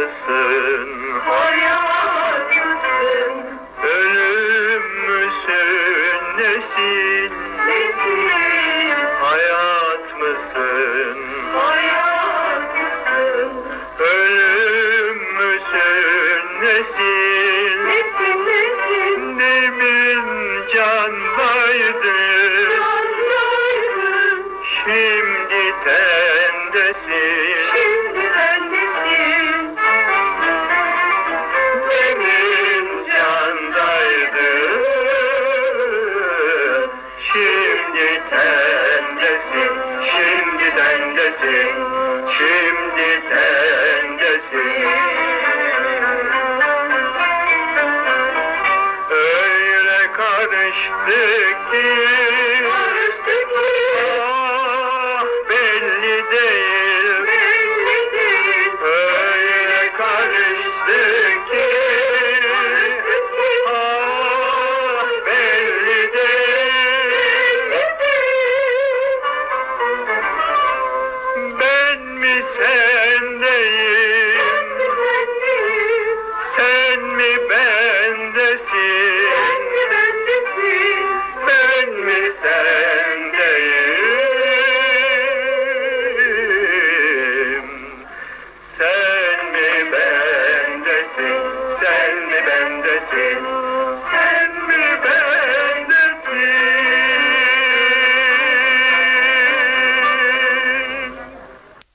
mısın? Hayat mısın? Ölüm müsün? Nesin? Nesin? Hayat mısın? Hayat mısın? Ölüm müsün? Nesin? Nesin, nesin? Demin candaydın, Candaydın, şimdi tendesin. şimdi bendesin. Demin candaydın, şimdi tendesin. Şimdi tendesin, şimdi tendesin. Öyle karıştık ki